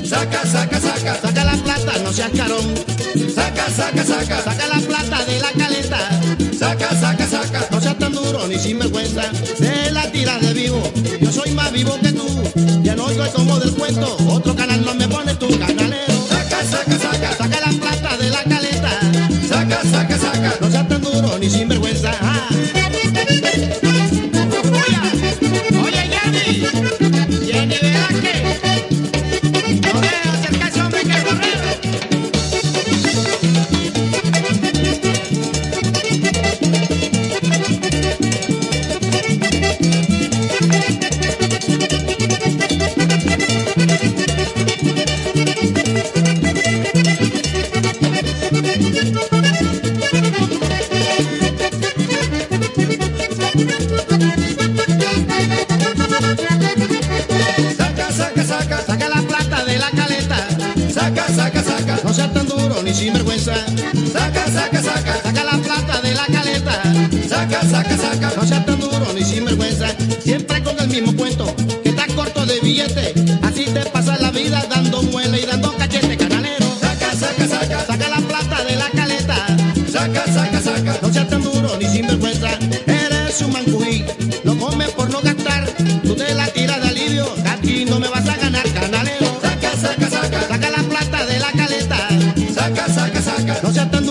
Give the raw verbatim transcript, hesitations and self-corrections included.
Saca, saca, saca. Saca la plata, no seas carón. Saca, saca, saca. Saca la plata de la caleta. Saca, saca, saca. No seas tan duro ni sinvergüenza. De la tira de vivo. Yo soy más vivo que tú. Ya no soy como del cuento. Otro canal no me pones tu canalero. Saca, saca, saca. Saca la plata de la caleta. Saca, saca, saca. No seas tan duro ni sinvergüenza. Ah. Oye, Jenny, Jenny Velázquez, no dejes acercarse, hombre, que es borrero. Saca, saca, saca. Saca la plata de la caleta. Saca, saca, saca. No seas tan duro ni sinvergüenza. Saca, saca, saca. Saca la plata de la caleta. Saca, saca, saca. No seas tan duro ni sinvergüenza. Siempre con el mismo cuento. Que estás corto de billete. Así te pasa la vida dando muela y dando cachete, canalero. Saca, saca, saca. Saca la plata de la caleta. Saca, saca, saca. No seas tan duro ni sinvergüenza. Eres un mancují. Lo comes por no gastar. Tú te la tiras de alivio. Aquí no me vas a ganar, canalero. Saca, saca, saca. Saca la plata de la caleta. Saca, saca, saca. No seas tan